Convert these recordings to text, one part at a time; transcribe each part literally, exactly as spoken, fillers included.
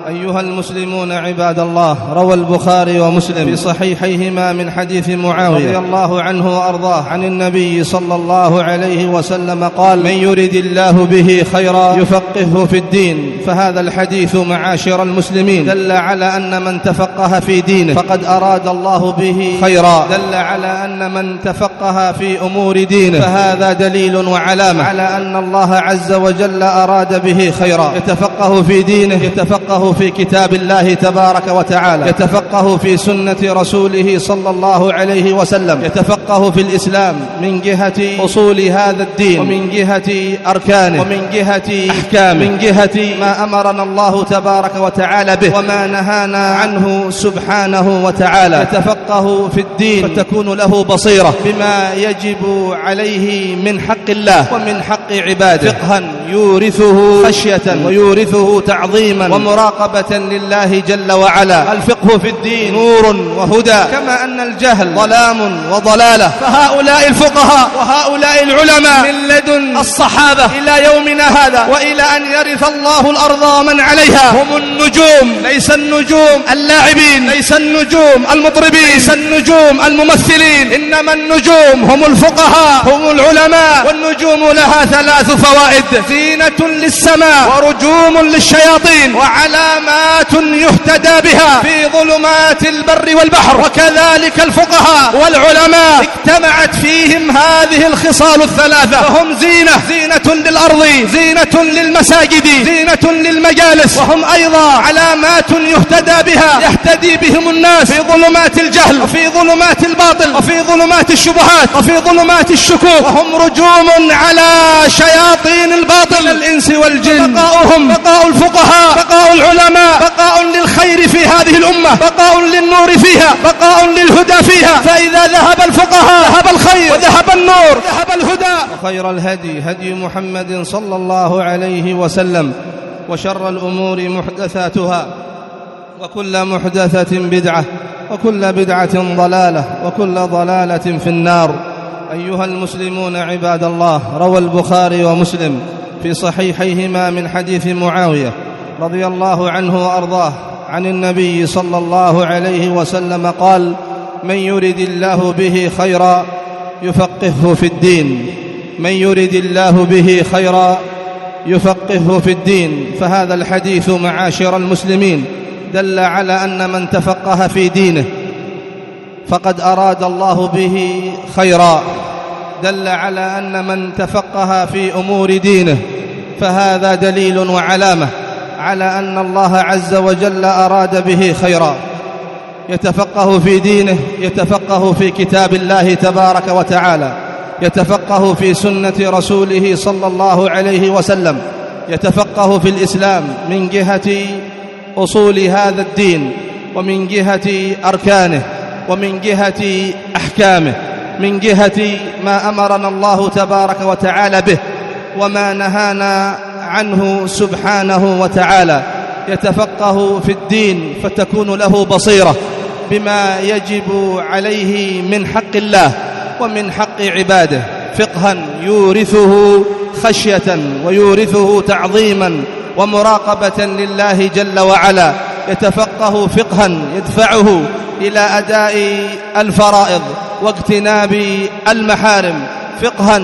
أيها المسلمون عباد الله، روى البخاري ومسلم في صحيحيهما من حديث معاوية رضي الله عنه وأرضاه عن النبي صلى الله عليه وسلم قال: من يرد الله به خيرا يفقهه في الدين. فهذا الحديث معاشر المسلمين دل على أن من تفقه في دينه فقد أراد الله به خيرا، دل على أن من تفقه في أمور دينه فهذا دليل وعلامة على أن الله عز وجل أراد به خيرا. يتفقه في دينه، يتفقه في كتاب الله تبارك وتعالى، يتفقه في سنة رسوله صلى الله عليه وسلم، يتفقه في الإسلام من جهة أصول هذا الدين ومن جهة أركانه ومن جهة أحكامه، من جهة ما أمرنا الله تبارك وتعالى به وما نهانا عنه سبحانه وتعالى. يتفقه في الدين فتكون له بصيرة بما يجب عليه من حق الله ومن حق عباده، فقها يورثه خشية ويورثه تعظيما ومراقبة لله جل وعلا. الفقه في الدين نور وهدى، كما أن الجهل ظلام وضلالة. فهؤلاء الفقهاء وهؤلاء العلماء من لدن الصحابة إلى يومنا هذا وإلى أن يرث الله الأرض ومن عليها هم النجوم، ليس النجوم اللاعبين، ليس النجوم المطربين، ليس النجوم الممثلين، إنما النجوم هم الفقهاء، هم العلماء. والنجوم لها ثلاث فوائد: زينة للسماء ورجوم للشياطين وعلامات يهتدى بها في ظلمات البر والبحر. وكذلك الفقهاء والعلماء اجتمعت فيهم هذه الخصال الثلاثة، فهم زينة، زينة للأرض، زينة للمساجد، زينة للمجالس، وهم أيضا علامات يهتدى بها، يهتدي بهم الناس في ظلمات الجهل وفي ظلمات الباطل وفي ظلمات الشبهات وفي ظلمات الشكوك. وهم رجوم على شياطين الباطل الإنس والجن. بقاؤهم بقاء الفقهاء، بقاء العلماء، بقاء للخير في هذه الأمة، بقاء للنور فيها، بقاء للهدى فيها. فإذا ذهب الفقهاء ذهب الخير وذهب النور ذهب الهدى. وخير الهدي هدي محمد صلى الله عليه وسلم، وشر الأمور محدثاتها، وكل محدثة بدعة، وكل بدعة ضلالة، وكل ضلالة في النار. أيها المسلمون عباد الله، روى البخاري ومسلم في صحيحيهما من حديث معاوية رضي الله عنه وأرضاه عن النبي صلى الله عليه وسلم قال: من يرد الله به خيرا يفقهه في الدين. من يرد الله به خيرا يفقهه في الدين. فهذا الحديث معاشر المسلمين دل على أن من تفقه في دينه فقد أراد الله به خيرا، دل على أن من تفقه في أمور دينه فهذا دليل وعلامة على أن الله عز وجل أراد به خيرا. يتفقه في دينه، يتفقه في كتاب الله تبارك وتعالى، يتفقه في سنة رسوله صلى الله عليه وسلم، يتفقه في الإسلام من جهة أصول هذا الدين ومن جهة أركانه ومن جهة أحكامه، من جهة ما أمرنا الله تبارك وتعالى به وما نهانا عنه سبحانه وتعالى. يتفقه في الدين فتكون له بصيرة بما يجب عليه من حق الله ومن حق عباده، فقها يورثه خشية ويورثه تعظيما ومراقبة لله جل وعلا. يتفقه فقها يدفعه إلى أداء الفرائض واجتناب المحارم، فقها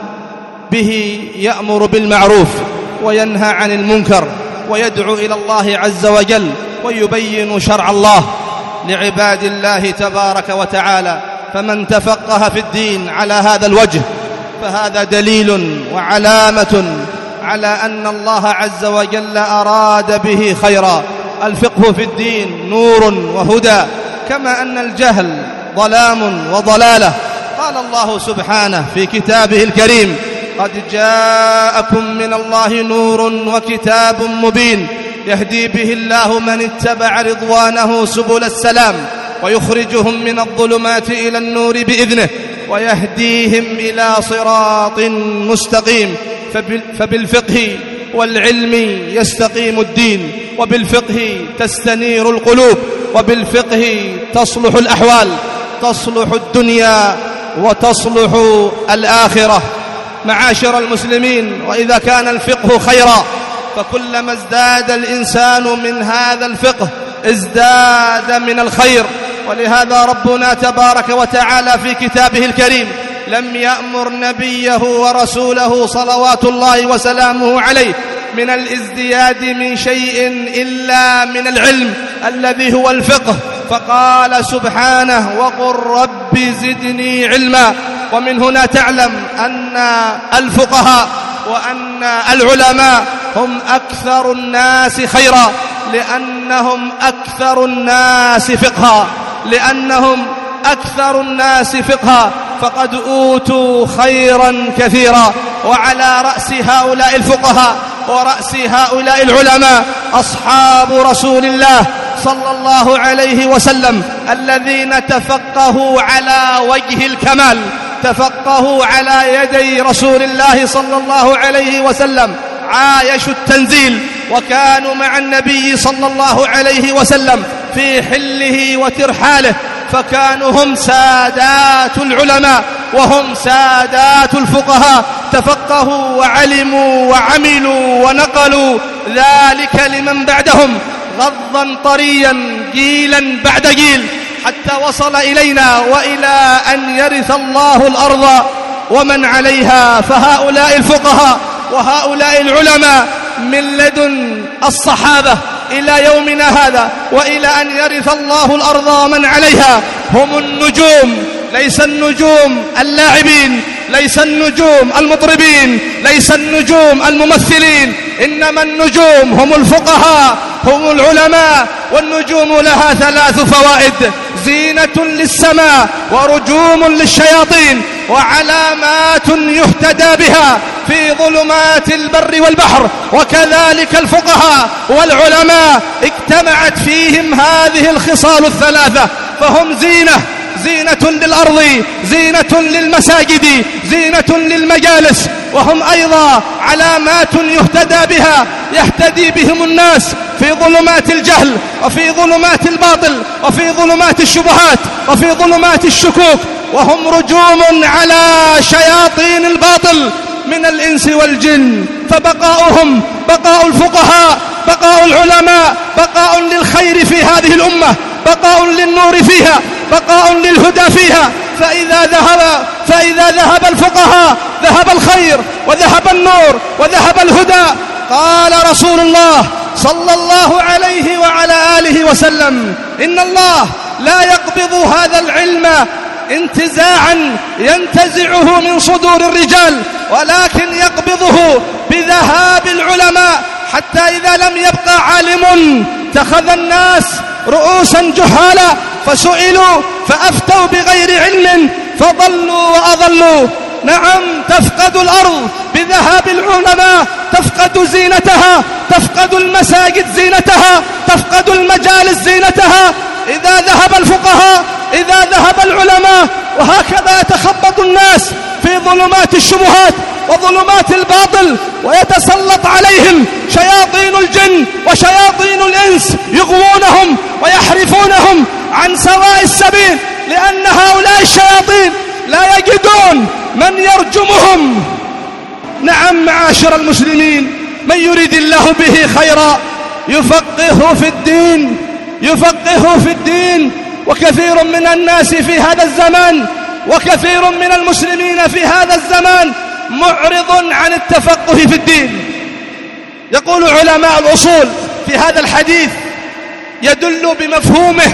به يأمر بالمعروف وينهى عن المنكر ويدعو إلى الله عز وجل ويبين شرع الله لعباد الله تبارك وتعالى. فمن تفقه في الدين على هذا الوجه فهذا دليل وعلامة على أن الله عز وجل أراد به خيرا. الفقه في الدين نور وهدى، كما أن الجهل ظلام وضلالة. قال الله سبحانه في كتابه الكريم: قد جاءكم من الله نور وكتاب مبين يهدي به الله من اتبع رضوانه سبل السلام ويخرجهم من الظلمات إلى النور بإذنه ويهديهم إلى صراط مستقيم. فبالفقه والعلم يستقيم الدين، وبالفقه تستنير القلوب، وبالفقه تصلح الأحوال، تصلح الدنيا وتصلح الآخرة. معاشر المسلمين، وإذا كان الفقه خيرا فكلما ازداد الإنسان من هذا الفقه ازداد من الخير. ولهذا ربنا تبارك وتعالى في كتابه الكريم لم يأمر نبيه ورسوله صلوات الله وسلامه عليه من الازدياد من شيء إلا من العلم الذي هو الفقه، فقال سبحانه وقل رب زدني علما. ومن هنا تعلم أن الفقهاء وأن العلماء هم أكثر الناس خيرا، لأنهم أكثر الناس فقها لأنهم أكثر الناس فقها فقد أوتوا خيرا كثيرا. وعلى رأس هؤلاء الفقهاء ورأس هؤلاء العلماء أصحاب رسول الله صلى الله عليه وسلم الذين تفقهوا على وجه الكمال، تفقهوا على يدي رسول الله صلى الله عليه وسلم، عايشوا التنزيل وكانوا مع النبي صلى الله عليه وسلم في حله وترحاله، فكانوا هم سادات العلماء وهم سادات الفقهاء، تفقهوا وعلموا وعملوا ونقلوا ذلك لمن بعدهم غضا طريا جيلا بعد جيل، حتى وصل إلينا وإلى أن يرث الله الأرض ومن عليها. فهؤلاء الفقهاء وهؤلاء العلماء من لدن الصحابة إلى يومنا هذا وإلى أن يرث الله الأرض ومن عليها هم النجوم، ليس النجوم اللاعبين، ليس النجوم المطربين، ليس النجوم الممثلين، إنما النجوم هم الفقهاء هم العلماء. والنجوم لها ثلاث فوائد: زينة للسماء ورجوم للشياطين وعلامات يهتدى بها في ظلمات البر والبحر. وكذلك الفقهاء والعلماء اجتمعت فيهم هذه الخصال الثلاثة، فهم زينة زينة للأرض، زينة للمساجد، زينة للمجالس، وهم أيضا علامات يهتدى بها، يهتدي بهم الناس في ظلمات الجهل وفي ظلمات الباطل وفي ظلمات الشبهات وفي ظلمات الشكوك. وهم رجوم على شياطين الباطل من الإنس والجن. فبقاؤهم بقاء الفقهاء، بقاء العلماء، بقاء للخير في هذه الأمة، بقاء للنور فيها، بقاء للهدى فيها. فإذا ذهب فإذا ذهب الفقهاء ذهب الخير وذهب النور وذهب الهدى. قال رسول الله صلى الله عليه وعلى آله وسلم: إن الله لا يقبض هذا العلم انتزاعا ينتزعه من صدور الرجال، ولكن يقبضه بذهاب العلماء، حتى إذا لم يبقى عالم اتخذ الناس رؤوسا جهالا فسئلوا فأفتوا بغير علم فضلوا وأضلوا. نعم، تفقد الأرض بذهاب العلماء، تفقد زينتها، تفقد المساجد زينتها، تفقد المجالس زينتها إذا ذهب الفقهاء، إذا ذهب العلماء. وهكذا يتخبط الناس في ظلمات الشبهات وظلمات الباطل، ويتسلط عليهم شياطين الجن وشياطين الإنس يغوونهم ويحرفونهم عن سواء السبيل، لأن هؤلاء الشياطين لا يجدون من يرجمهم. نعم معاشر المسلمين، من يريد الله به خيرا يفقهه في الدين، يفقهه في الدين. وكثير من الناس في هذا الزمان وكثير من المسلمين في هذا الزمان معرض عن التفقه في الدين. يقول علماء الأصول في هذا الحديث يدل بمفهومه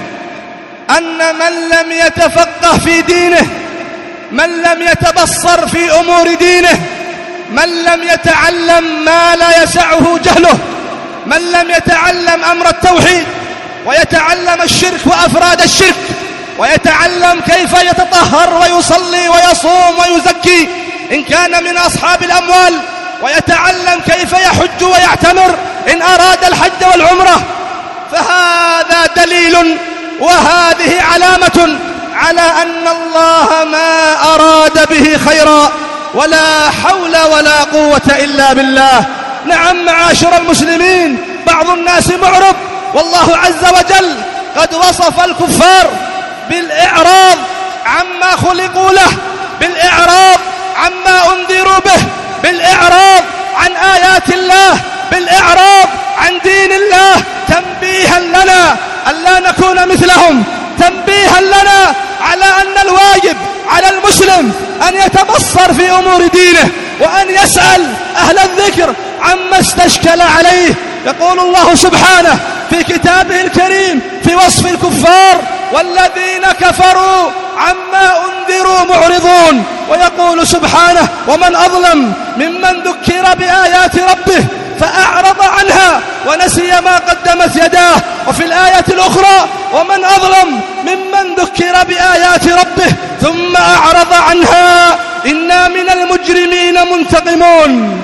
أن من لم يتفقه في دينه، من لم يتبصر في أمور دينه، من لم يتعلم ما لا يسعه جهله، من لم يتعلم أمر التوحيد ويتعلم الشرك وأفراد الشرك، ويتعلم كيف يتطهر ويصلي ويصوم ويزكي إن كان من أصحاب الأموال، ويتعلم كيف يحج ويعتمر إن أراد الحج والعمرة، فهذا دليل وهذه علامة على أن الله ما أراد به خيرا، ولا حول ولا قوة إلا بالله. نعم معاشر المسلمين، بعض الناس معرض، والله عز وجل قد وصف الكفار بالإعراض عما خلقوا له، بالإعراض عما أنذروا به، بالإعراض عن آيات الله، بالإعراض عن دين الله تنبيها لنا ألا نكون مثلهم، تنبيها لنا على أن الواجب على المسلم أن يتبصر في أمور دينه وأن يسأل أهل الذكر عما استشكل عليه. يقول الله سبحانه في كتابه الكريم في وصف الكفار: والذين كفروا عما أنذروا معرضون. ويقول سبحانه: ومن أظلم ممن ذكر بآيات ربه فأعرض عنها ونسي ما قدمت يداه. وفي الآية الأخرى: ومن أظلم ممن ذكر بآيات ربه ثم أعرض عنها إنا من المجرمين منتقمون.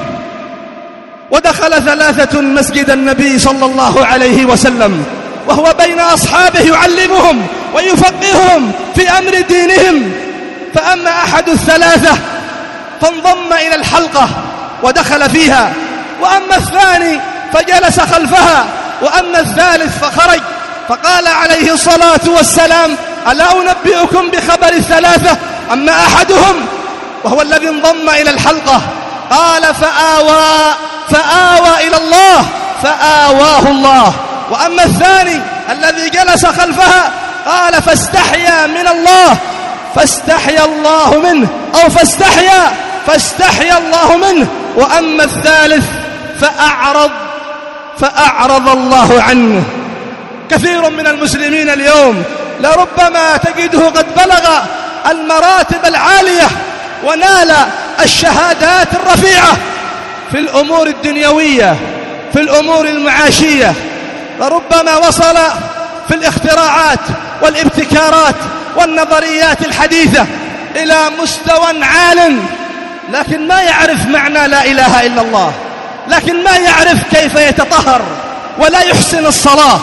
ودخل ثلاثة مسجد النبي صلى الله عليه وسلم وهو بين أصحابه يعلمهم ويفقههم في أمر دينهم، فأما أحد الثلاثة فانضم إلى الحلقة ودخل فيها، وأما الثاني فجلس خلفها، وأما الثالث فخرج. فقال عليه الصلاة والسلام: ألا أنبئكم بخبر الثلاثة؟ أما أحدهم وهو الذي انضم إلى الحلقة قال فآوى فآوى إلى الله فآواه الله. وأما الثاني الذي جلس خلفها قال فاستحيا من الله فاستحيا الله منه، أو فاستحيا فاستحيا الله منه. وأما الثالث فأعرض فأعرض الله عنه. كثير من المسلمين اليوم لربما تجده قد بلغ المراتب العالية ونال الشهادات الرفيعة في الأمور الدنيوية، في الأمور المعاشية، لربما وصل في الاختراعات والابتكارات والنظريات الحديثة إلى مستوى عال، لكن ما يعرف معنى لا إله إلا الله، لكن ما يعرف كيف يتطهر ولا يحسن الصلاة.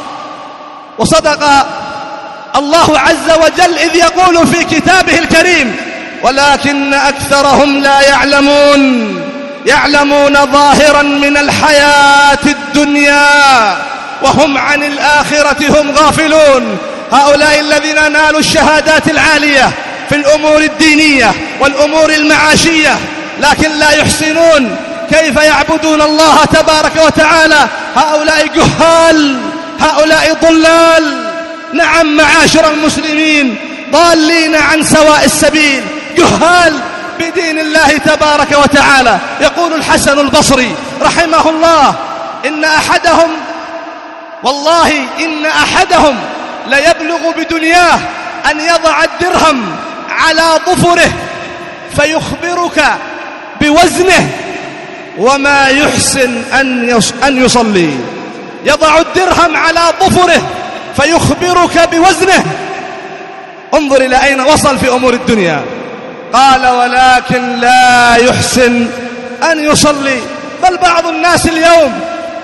وصدق الله عز وجل إذ يقول في كتابه الكريم: ولكن أكثرهم لا يعلمون يعلمون ظاهرا من الحياة الدنيا وهم عن الآخرة هم غافلون. هؤلاء الذين نالوا الشهادات العالية في الأمور الدينية والأمور المعاشية لكن لا يحسنون كيف يعبدون الله تبارك وتعالى، هؤلاء جهال، هؤلاء ضلال. نعم معاشر المسلمين، ضالين عن سواء السبيل، جهال بدين الله تبارك وتعالى. يقول الحسن البصري رحمه الله: إن أحدهم والله إن أحدهم ليبلغ بدنياه أن يضع الدرهم على ظفره فيخبرك بوزنه وما يحسن أن يصلي. يضع الدرهم على ظفره فيخبرك بوزنه. انظر إلى أين وصل في أمور الدنيا. قال: ولكن لا يحسن أن يصلي. بل بعض الناس اليوم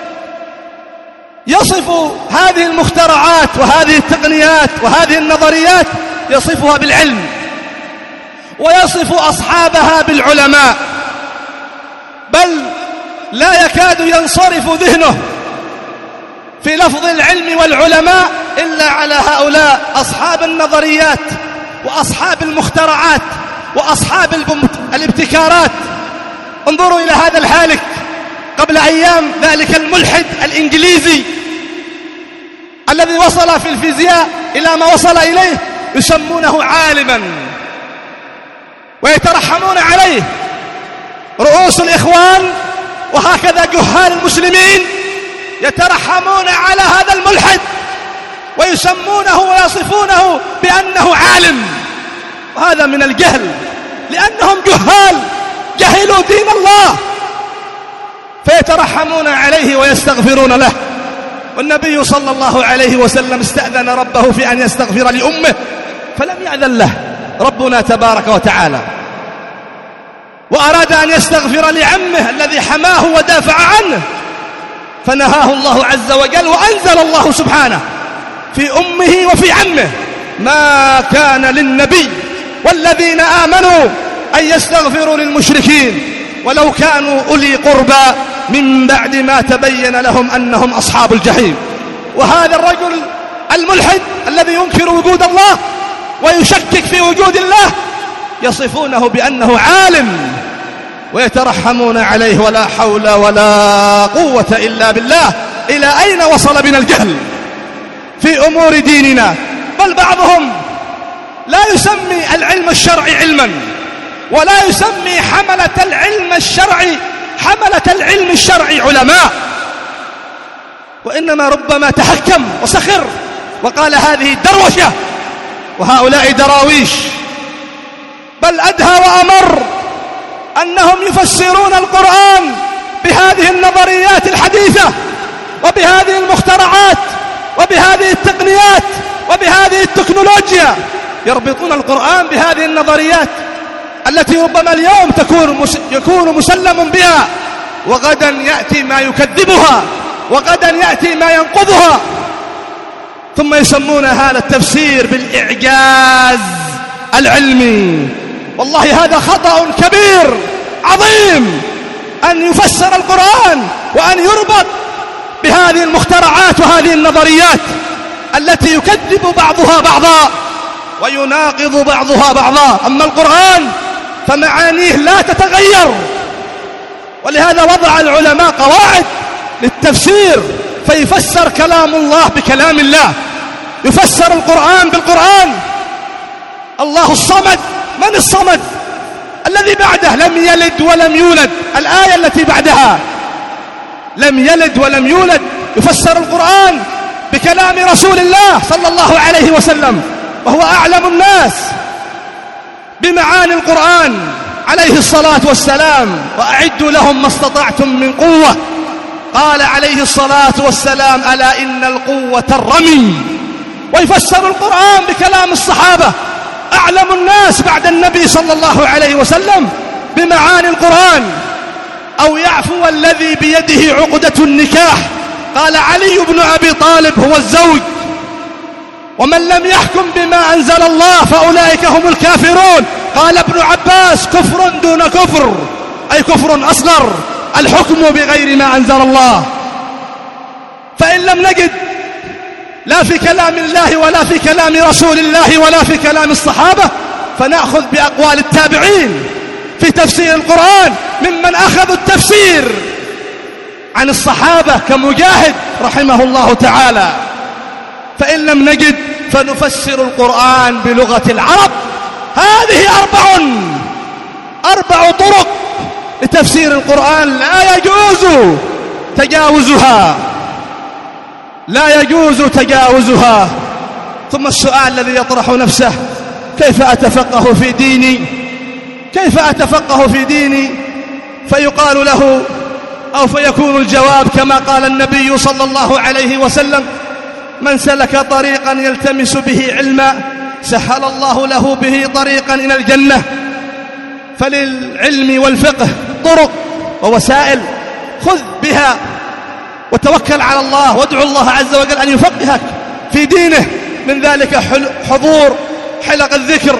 يصف هذه المخترعات وهذه التقنيات وهذه النظريات، يصفها بالعلم ويصف أصحابها بالعلماء، بل لا يكاد ينصرف ذهنه في لفظ العلم والعلماء إلا على هؤلاء أصحاب النظريات وأصحاب المخترعات وأصحاب الابتكارات. انظروا إلى هذا الحالك قبل أيام، ذلك الملحد الإنجليزي الذي وصل في الفيزياء إلى ما وصل إليه، يسمونه عالما ويترحمون عليه رؤوس الإخوان، وهكذا جهال المسلمين يترحمون على هذا الملحد ويسمونه ويصفونه بأنه عالم. وهذا من الجهل، لأنهم جهال جهلوا دين الله فيترحمون عليه ويستغفرون له. والنبي صلى الله عليه وسلم استأذن ربه في أن يستغفر لأمه فلم يأذن له ربنا تبارك وتعالى، وأراد أن يستغفر لعمه الذي حماه ودافع عنه فنهاه الله عز وجل، وأنزل الله سبحانه في أمه وفي عمه: ما كان للنبي والذين آمنوا أن يستغفروا للمشركين ولو كانوا أولي قربى من بعد ما تبين لهم أنهم أصحاب الجحيم. وهذا الرجل الملحد الذي ينكر وجود الله ويشكك في وجود الله يصفونه بأنه عالم، ويترحمون عليه، ولا حول ولا قوة إلا بالله. إلى أين وصل بنا الجهل في أمور ديننا؟ بل بعضهم لا يسمي العلم الشرعي علما، ولا يسمي حملة العلم الشرعي حملة العلم الشرعي علماء، وإنما ربما تحكم وسخر وقال هذه دروشة وهؤلاء دراويش. بل أدهى وأمر أنهم يفسرون القرآن بهذه النظريات الحديثة وبهذه المخترعات وبهذه التقنيات وبهذه التكنولوجيا، يربطون القرآن بهذه النظريات التي ربما اليوم تكون يكون مسلم بها، وغدا يأتي ما يكذبها، وغدا يأتي ما ينقضها، ثم يسمون هذا التفسير بالإعجاز العلمي. والله هذا خطأ كبير عظيم أن يفسر القرآن وأن يربط بهذه المخترعات وهذه النظريات التي يكذب بعضها بعضا ويناقض بعضها بعضا. أما القرآن فمعانيه لا تتغير، ولهذا وضع العلماء قواعد للتفسير، فيفسر كلام الله بكلام الله، يفسر القرآن بالقرآن. الله الصمد، من الصمد؟ الذي بعده لم يلد ولم يولد، الآية التي بعدها لم يلد ولم يولد، يفسر القرآن بكلام رسول الله صلى الله عليه وسلم، وهو أعلم الناس بمعاني القرآن عليه الصلاة والسلام. وأعدوا لهم ما استطعتم من قوة، قال عليه الصلاة والسلام ألا إن القوة الرمي. ويفسر القرآن بكلام الصحابة، أعلم الناس بعد النبي صلى الله عليه وسلم بمعاني القرآن. أو يعفو الذي بيده عقدة النكاح، قال علي بن أبي طالب هو الزوج. ومن لم يحكم بما أنزل الله فأولئك هم الكافرون، قال ابن عباس كفر دون كفر، أي كفر أصغر، الحكم بغير ما أنزل الله. فإن لم نجد لا في كلام الله ولا في كلام رسول الله ولا في كلام الصحابة، فنأخذ بأقوال التابعين في تفسير القرآن ممن أخذوا التفسير عن الصحابة كمجاهد رحمه الله تعالى. فإن لم نجد فنفسر القرآن بلغة العرب. هذه أربع أربع طرق لتفسير القرآن لا يجوز تجاوزها، لا يجوز تجاوزها. ثم السؤال الذي يطرح نفسه: كيف أتفقه في ديني؟ كيف أتفقه في ديني؟ فيقال له أو فيكون الجواب كما قال النبي صلى الله عليه وسلم: من سلك طريقا يلتمس به علما سهل الله له به طريقا إلى الجنة. فللعلم والفقه طرق ووسائل، خذ بها وتوكل على الله وادعو الله عز وجل أن يفقهك في دينه. من ذلك حضور حلق الذكر،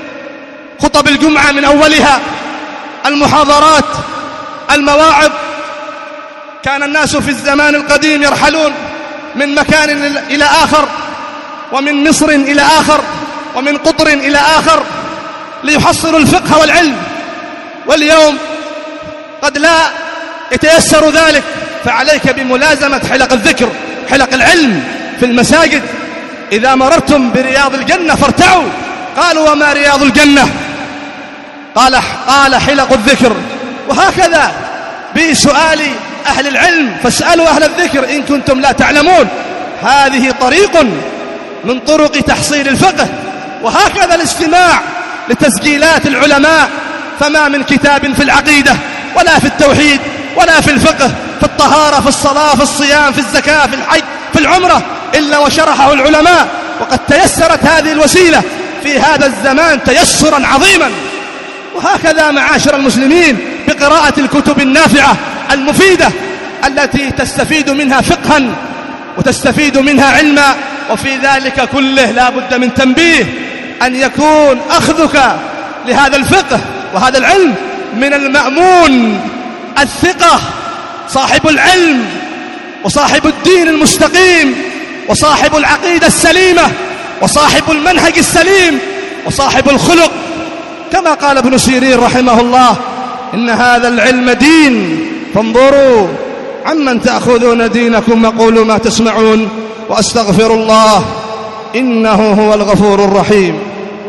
خطب الجمعة من أولها، المحاضرات، المواعظ. كان الناس في الزمان القديم يرحلون من مكان إلى آخر، ومن مصر إلى آخر، ومن قطر إلى آخر، ليحصلوا الفقه والعلم. واليوم قد لا يتيسر ذلك، فعليك بملازمة حلق الذكر، حلق العلم في المساجد. إذا مررتم برياض الجنة فارتعوا. قالوا: وما رياض الجنة؟ قال قال حلق الذكر. وهكذا بسؤال أهل العلم: فاسألوا أهل الذكر إن كنتم لا تعلمون. هذه طريق من طرق تحصيل الفقه. وهكذا الاستماع لتسجيلات العلماء، فما من كتاب في العقيدة ولا في التوحيد ولا في الفقه، في الطهارة، في الصلاة، في الصيام، في الزكاة، في الحج، في العمرة، إلا وشرحه العلماء. وقد تيسرت هذه الوسيلة في هذا الزمان تيسرا عظيما. وهكذا معاشر المسلمين بقراءة الكتب النافعة المفيدة التي تستفيد منها فقها وتستفيد منها علما. وفي ذلك كله لا بد من تنبيه، أن يكون أخذك لهذا الفقه وهذا العلم من المأمون الثقة، صاحب العلم وصاحب الدين المستقيم وصاحب العقيدة السليمة وصاحب المنهج السليم وصاحب الخلق. كما قال ابن سيرين رحمه الله: إن هذا العلم دين، فانظروا عمن تأخذون دينكم وقولوا ما تسمعون، وأستغفر الله إنه هو الغفور الرحيم.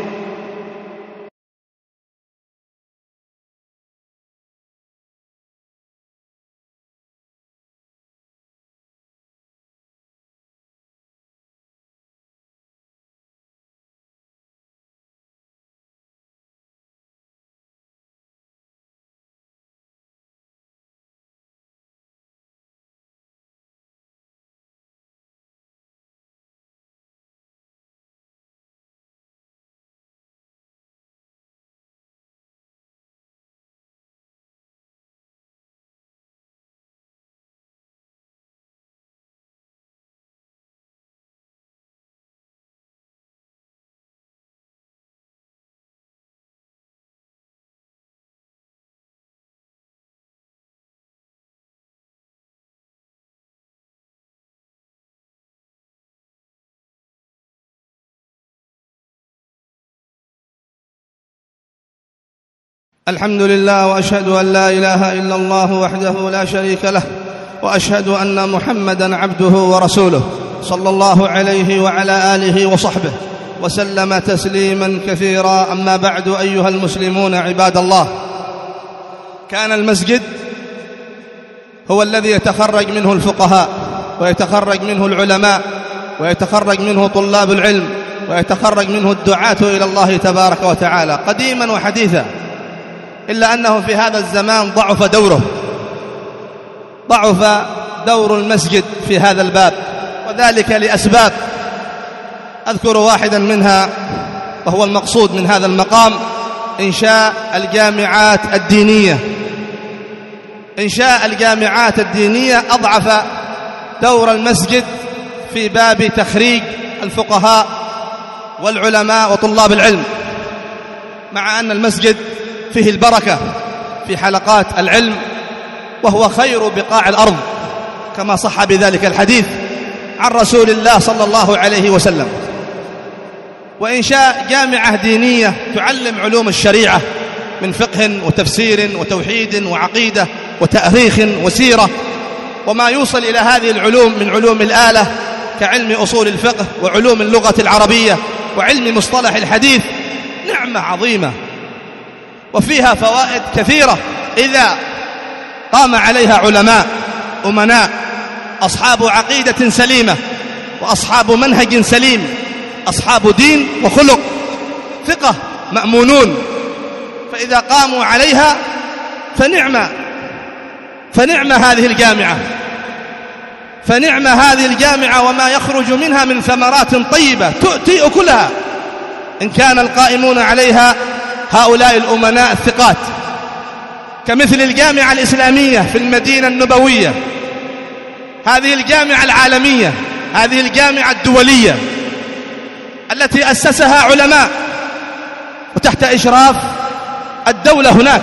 الحمد لله، وأشهد أن لا إله إلا الله وحده لا شريك له، وأشهد أن محمدًا عبده ورسوله صلى الله عليه وعلى آله وصحبه وسلم تسليمًا كثيرا. أما بعد، أيها المسلمون عباد الله، كان المسجد هو الذي يتخرج منه الفقهاء، ويتخرج منه العلماء، ويتخرج منه طلاب العلم، ويتخرج منه الدعاة إلى الله تبارك وتعالى قديمًا وحديثًا. إلا أنه في هذا الزمان ضعف دوره، ضعف دور المسجد في هذا الباب، وذلك لأسباب أذكر واحدا منها، وهو المقصود من هذا المقام: إنشاء الجامعات الدينية. إنشاء الجامعات الدينية أضعف دور المسجد في باب تخريج الفقهاء والعلماء وطلاب العلم، مع أن المسجد فيه البركة في حلقات العلم، وهو خير بقاع الأرض كما صح بذلك الحديث عن رسول الله صلى الله عليه وسلم. وإنشاء جامعة دينية تعلم علوم الشريعة من فقه وتفسير وتوحيد وعقيدة وتاريخ وسيرة، وما يوصل إلى هذه العلوم من علوم الآلة كعلم أصول الفقه وعلوم اللغة العربية وعلم مصطلح الحديث، نعمة عظيمة وفيها فوائد كثيرة إذا قام عليها علماء أمناء أصحاب عقيدة سليمة وأصحاب منهج سليم، أصحاب دين وخلق، ثقة مأمونون. فإذا قاموا عليها فنعمة فنعمة هذه الجامعة فنعمة هذه الجامعة وما يخرج منها من ثمرات طيبة تؤتي أكلها إن كان القائمون عليها هؤلاء الأمناء الثقات، كمثل الجامعة الإسلامية في المدينة النبوية، هذه الجامعة العالمية، هذه الجامعة الدولية التي أسسها علماء وتحت إشراف الدولة هناك،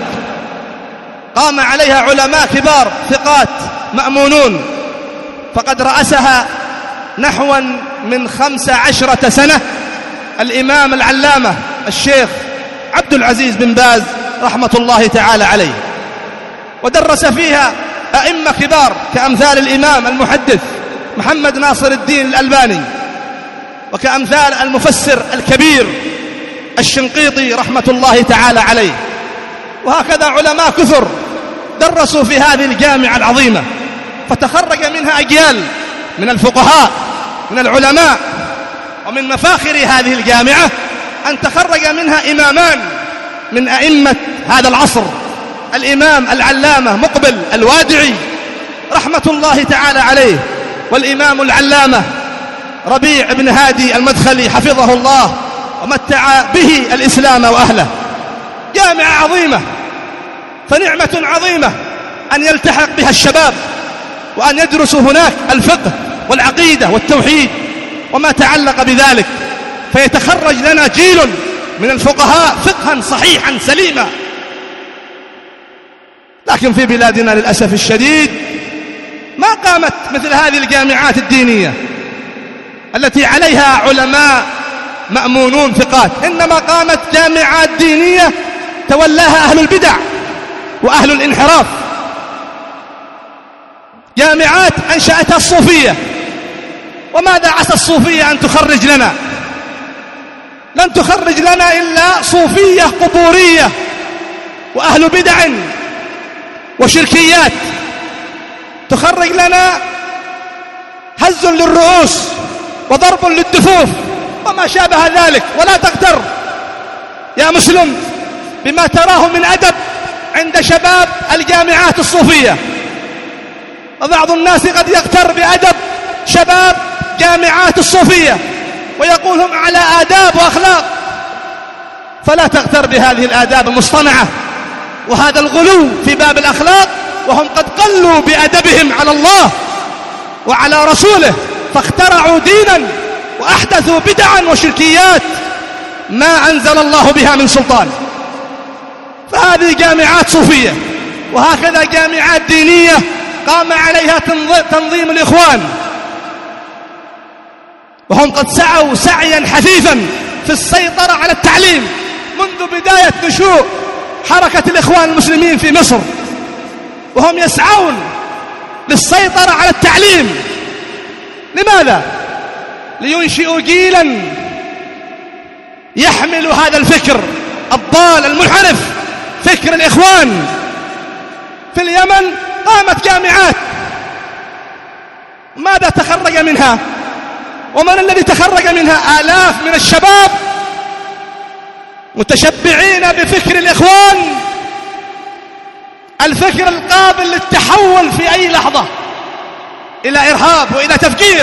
قام عليها علماء كبار ثقات مأمونون، فقد رأسها نحو من خمس عشرة سنة الإمام العلامة الشيخ عبد العزيز بن باز رحمة الله تعالى عليه، ودرس فيها أئمة كبار كأمثال الإمام المحدث محمد ناصر الدين الألباني، وكأمثال المفسر الكبير الشنقيطي رحمة الله تعالى عليه، وهكذا علماء كثر درسوا في هذه الجامعة العظيمة، فتخرج منها أجيال من الفقهاء من العلماء. ومن مفاخر هذه الجامعة أن تخرج منها إمامان من أئمة هذا العصر، الإمام العلامة مقبل الوادعي رحمة الله تعالى عليه، والإمام العلامة ربيع بن هادي المدخلي حفظه الله ومتع به الإسلام وأهله. جامعة عظيمة، فنعمة عظيمة أن يلتحق بها الشباب وأن يدرسوا هناك الفقه والعقيدة والتوحيد وما تعلق بذلك، فيتخرج لنا جيل من الفقهاء فقها صحيحا سليما. لكن في بلادنا للأسف الشديد ما قامت مثل هذه الجامعات الدينية التي عليها علماء مأمونون ثقات، إنما قامت جامعات دينية تولاها أهل البدع وأهل الانحراف. جامعات أنشأتها الصوفية، وماذا عسى الصوفية أن تخرج لنا؟ لن تخرج لنا إلا صوفية قبورية وأهل بدع وشركيات، تخرج لنا هز للرؤوس وضرب للدفوف وما شابه ذلك. ولا تغتر يا مسلم بما تراه من أدب عند شباب الجامعات الصوفية، وبعض الناس قد يغتر بأدب شباب جامعات الصوفية ويقول هم على آداب وأخلاق، فلا تغتر بهذه الآداب المصطنعة وهذا الغلو في باب الأخلاق، وهم قد قلوا بأدبهم على الله وعلى رسوله، فاخترعوا دينا وأحدثوا بدعا وشركيات ما أنزل الله بها من سلطان. فهذه جامعات صوفية، وهكذا جامعات دينية قام عليها تنظيم الإخوان، وهم قد سعوا سعيا حثيثا في السيطرة على التعليم منذ بداية نشوء حركة الإخوان المسلمين في مصر، وهم يسعون للسيطرة على التعليم. لماذا؟ لينشئوا جيلا يحمل هذا الفكر الضال المنحرف، فكر الإخوان. في اليمن قامت جامعات، ماذا تخرج منها؟ ومن الذي تخرج منها؟ آلاف من الشباب متشبعين بفكر الإخوان، الفكر القابل للتحول في أي لحظة إلى إرهاب وإلى تفجير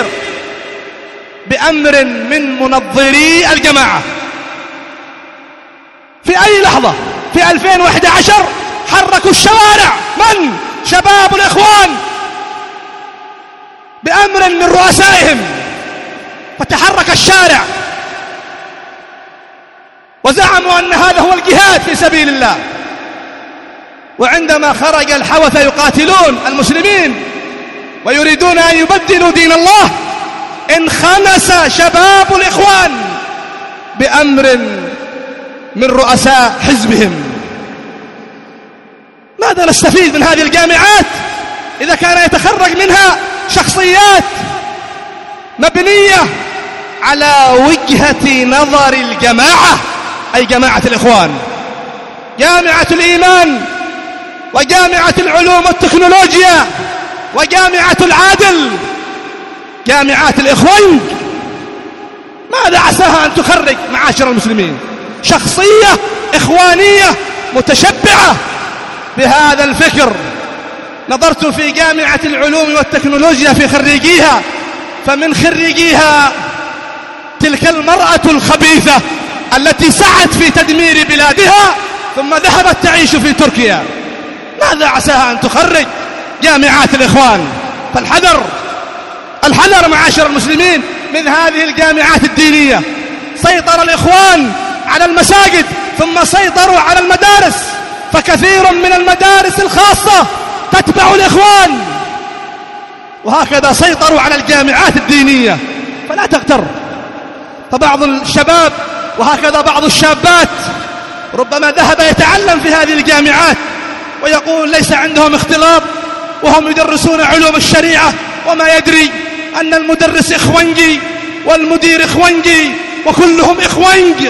بأمر من منظري الجماعة. في أي لحظة في ألفين وإحدى عشر حركوا الشوارع من؟ شباب الإخوان بأمر من رؤسائهم، فتحرك الشارع وزعموا أن هذا هو الجهاد في سبيل الله. وعندما خرج الحوث يقاتلون المسلمين ويريدون أن يبدلوا دين الله، انخنس شباب الإخوان بأمر من رؤساء حزبهم. ماذا نستفيد من هذه الجامعات إذا كان يتخرج منها شخصيات مبنية على وجهة نظر الجماعة، أي جماعة الإخوان؟ جامعة الإيمان وجامعة العلوم والتكنولوجيا وجامعة العادل، جامعات الإخوان، ماذا عساها أن تخرج معاشر المسلمين؟ شخصية إخوانية متشبعة بهذا الفكر. نظرت في جامعة العلوم والتكنولوجيا في خريجيها، فمن خريجيها تلك المرأة الخبيثة التي سعت في تدمير بلادها ثم ذهبت تعيش في تركيا. ماذا عساها أن تخرج جامعات الإخوان؟ فالحذر، الحذر معاشر المسلمين من هذه الجامعات الدينية. سيطر الإخوان على المساجد ثم سيطروا على المدارس، فكثير من المدارس الخاصة تتبع الإخوان، وهكذا سيطروا على الجامعات الدينية. فلا تغتر. فبعض الشباب وهكذا بعض الشابات ربما ذهب يتعلم في هذه الجامعات ويقول ليس عندهم اختلاط وهم يدرسون علوم الشريعة، وما يدري أن المدرس إخوانجي والمدير إخوانجي وكلهم إخوانج،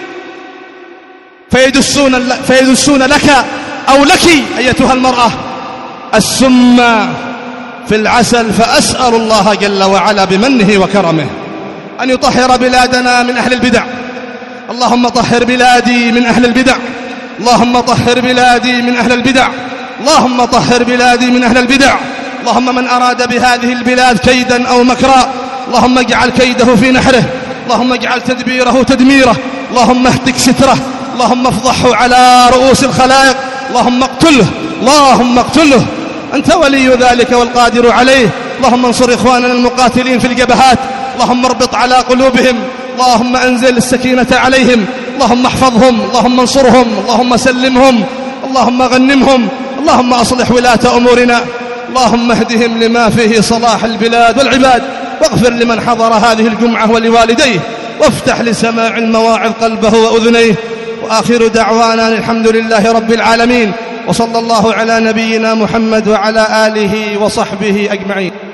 فيدسون, فيدسون لك أو لك أيتها المرأة السم في العسل. فأسأل الله جل وعلا بمنه وكرمه أن يطهر بلادنا من أهل البدع. اللهم طهر بلادي من أهل البدع، اللهم طهر بلادي من أهل البدع، اللهم طهر بلادي من أهل البدع. اللهم من أراد بهذه البلاد كيدا أو مكرا اللهم اجعل كيده في نحره، اللهم اجعل تدبيره تدميره، اللهم اهتك ستره، اللهم افضحه على رؤوس الخلائق، اللهم اقتله، اللهم اقتله، أنت ولي ذلك والقادر عليه. اللهم انصر إخواننا المقاتلين في الجبهات، اللهم اربط على قلوبهم، اللهم أنزل السكينة عليهم، اللهم احفظهم، اللهم انصرهم، اللهم سلمهم، اللهم غنمهم، اللهم أصلح ولاة أمورنا، اللهم اهدهم لما فيه صلاح البلاد والعباد، واغفر لمن حضر هذه الجمعة ولوالديه، وافتح لسماع المواعظ قلبه وأذنيه. وآخر دعوانا الحمد لله رب العالمين، وصلى الله على نبينا محمد وعلى آله وصحبه أجمعين.